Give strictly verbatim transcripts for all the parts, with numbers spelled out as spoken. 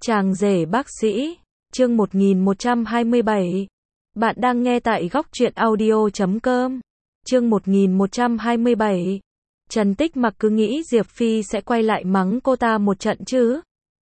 Chàng rể bác sĩ, chương một nghìn một trăm hai mươi bảy. Bạn đang nghe tại góc truyện audio chấm com. Chương một nghìn một trăm hai mươi bảy. Trần Tích Mặc cứ nghĩ Diệp Phi sẽ quay lại mắng cô ta một trận chứ.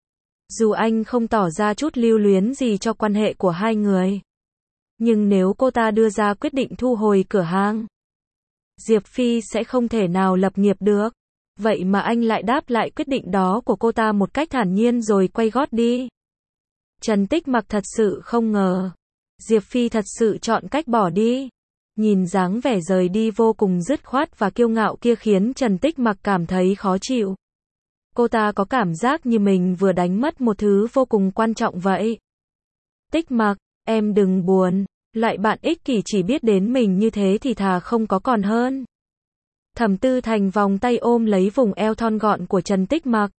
Dù anh không tỏ ra chút lưu luyến gì cho quan hệ của hai người. Nhưng nếu cô ta đưa ra quyết định thu hồi cửa hàng, Diệp Phi sẽ không thể nào lập nghiệp được. Vậy mà anh lại đáp lại quyết định đó của cô ta một cách thản nhiên rồi quay gót đi. Trần Tích Mặc thật sự không ngờ Diệp Phi thật sự chọn cách bỏ đi. Nhìn dáng vẻ rời đi vô cùng dứt khoát và kiêu ngạo kia khiến Trần Tích Mặc cảm thấy khó chịu. Cô ta có cảm giác như mình vừa đánh mất một thứ vô cùng quan trọng vậy. Tích Mặc, em đừng buồn, loại bạn ích kỷ chỉ biết đến mình như thế thì thà không có còn hơn. Thẩm Tư Thành vòng tay ôm lấy vùng eo thon gọn của Trần Tích Mặc.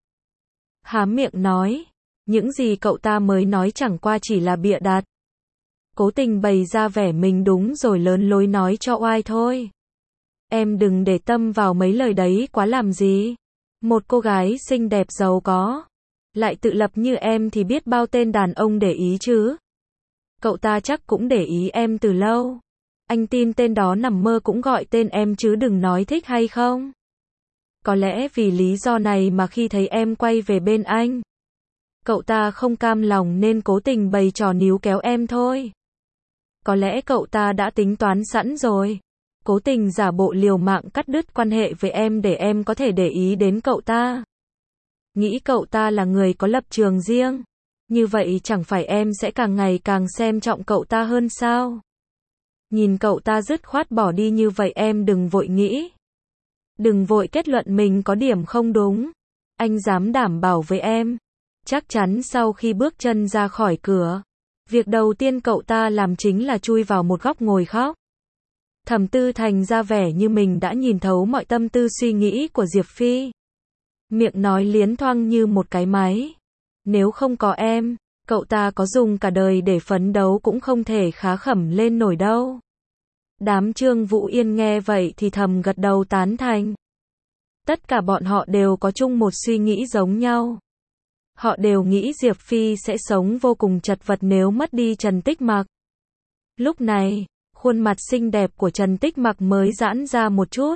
Há miệng nói, những gì cậu ta mới nói chẳng qua chỉ là bịa đặt. Cố tình bày ra vẻ mình đúng rồi lớn lối nói cho oai thôi. Em đừng để tâm vào mấy lời đấy quá làm gì. Một cô gái xinh đẹp giàu có, lại tự lập như em thì biết bao tên đàn ông để ý chứ. Cậu ta chắc cũng để ý em từ lâu. Anh tin tên đó nằm mơ cũng gọi tên em chứ đừng nói thích hay không. Có lẽ vì lý do này mà khi thấy em quay về bên anh, cậu ta không cam lòng nên cố tình bày trò níu kéo em thôi. Có lẽ cậu ta đã tính toán sẵn rồi. Cố tình giả bộ liều mạng cắt đứt quan hệ với em để em có thể để ý đến cậu ta. Nghĩ cậu ta là người có lập trường riêng. Như vậy chẳng phải em sẽ càng ngày càng xem trọng cậu ta hơn sao? Nhìn cậu ta dứt khoát bỏ đi như vậy em đừng vội nghĩ. Đừng vội kết luận mình có điểm không đúng. Anh dám đảm bảo với em. Chắc chắn sau khi bước chân ra khỏi cửa, việc đầu tiên cậu ta làm chính là chui vào một góc ngồi khóc. Thẩm Tư Thành ra vẻ như mình đã nhìn thấu mọi tâm tư suy nghĩ của Diệp Phi. Miệng nói liến thoang như một cái máy. Nếu không có em, cậu ta có dùng cả đời để phấn đấu cũng không thể khá khẩm lên nổi đâu. Đám Trương Vũ Yên nghe vậy thì thầm gật đầu tán thành. Tất cả bọn họ đều có chung một suy nghĩ giống nhau. Họ đều nghĩ Diệp Phi sẽ sống vô cùng chật vật nếu mất đi Trần Tích Mặc. Lúc này, khuôn mặt xinh đẹp của Trần Tích Mặc mới giãn ra một chút.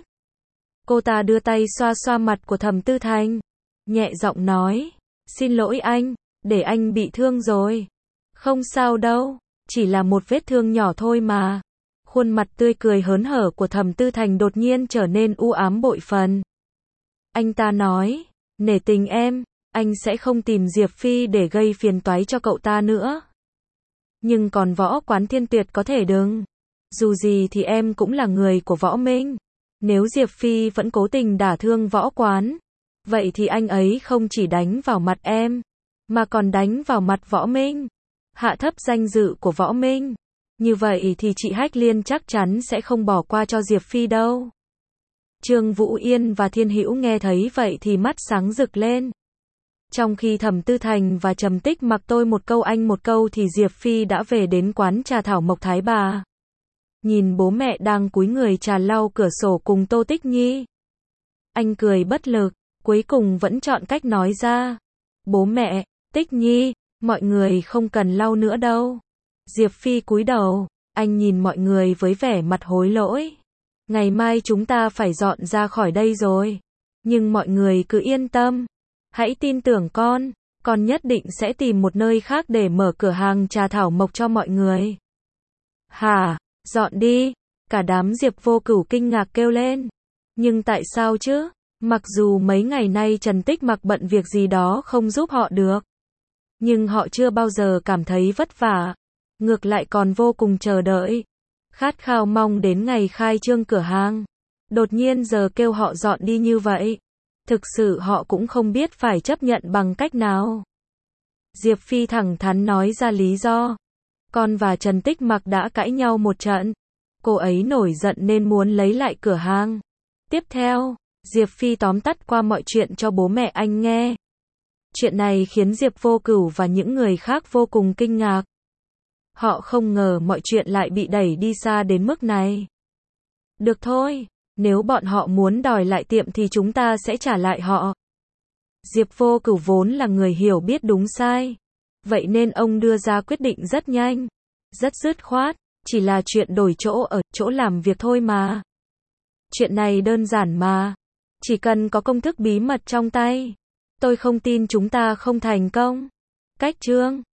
Cô ta đưa tay xoa xoa mặt của Thẩm Tư Thành, nhẹ giọng nói, xin lỗi anh, để anh bị thương rồi. Không sao đâu, chỉ là một vết thương nhỏ thôi mà. Khuôn mặt tươi cười hớn hở của Thẩm Tư Thành đột nhiên trở nên u ám bội phần. Anh ta nói, nể tình em, anh sẽ không tìm Diệp Phi để gây phiền toái cho cậu ta nữa. Nhưng còn Võ Quán Thiên tuyệt có thể đừng. Dù gì thì em cũng là người của Võ Minh. Nếu Diệp Phi vẫn cố tình đả thương Võ Quán, vậy thì anh ấy không chỉ đánh vào mặt em, mà còn đánh vào mặt Võ Minh. Hạ thấp danh dự của Võ Minh. Như vậy thì chị Hách Liên chắc chắn sẽ không bỏ qua cho Diệp Phi đâu. Trương Vũ Yên và Thiên Hữu nghe thấy vậy thì mắt sáng rực lên. Trong khi Thẩm Tư Thành và Trầm Tích Mặc tôi một câu anh một câu thì Diệp Phi đã về đến quán trà Thảo Mộc Thái Bà. Nhìn bố mẹ đang cúi người trà lau cửa sổ cùng Tô Tích Nhi. Anh cười bất lực, cuối cùng vẫn chọn cách nói ra. Bố mẹ, Tích Nhi, mọi người không cần lau nữa đâu. Diệp Phi cúi đầu, anh nhìn mọi người với vẻ mặt hối lỗi. Ngày mai chúng ta phải dọn ra khỏi đây rồi. Nhưng mọi người cứ yên tâm. Hãy tin tưởng con, con nhất định sẽ tìm một nơi khác để mở cửa hàng trà Thảo Mộc cho mọi người. Hả, dọn đi, cả đám Diệp Vô Cửu kinh ngạc kêu lên. Nhưng tại sao chứ? Mặc dù mấy ngày nay Trần Tích Mặc bận việc gì đó không giúp họ được, nhưng họ chưa bao giờ cảm thấy vất vả. Ngược lại còn vô cùng chờ đợi, khát khao mong đến ngày khai trương cửa hàng. Đột nhiên giờ kêu họ dọn đi như vậy, thực sự họ cũng không biết phải chấp nhận bằng cách nào. Diệp Phi thẳng thắn nói ra lý do. Con và Trần Tích Mặc đã cãi nhau một trận. Cô ấy nổi giận nên muốn lấy lại cửa hàng. Tiếp theo, Diệp Phi tóm tắt qua mọi chuyện cho bố mẹ anh nghe. Chuyện này khiến Diệp Vô Cửu và những người khác vô cùng kinh ngạc. Họ không ngờ mọi chuyện lại bị đẩy đi xa đến mức này. Được thôi, nếu bọn họ muốn đòi lại tiệm thì chúng ta sẽ trả lại họ. Diệp Vô Cửu vốn là người hiểu biết đúng sai, Vậy nên ông đưa ra quyết định rất nhanh, rất dứt khoát, chỉ là chuyện đổi chỗ ở, chỗ làm việc thôi mà. Chuyện này đơn giản mà. Chỉ cần có công thức bí mật trong tay. Tôi không tin chúng ta không thành công. Cách chương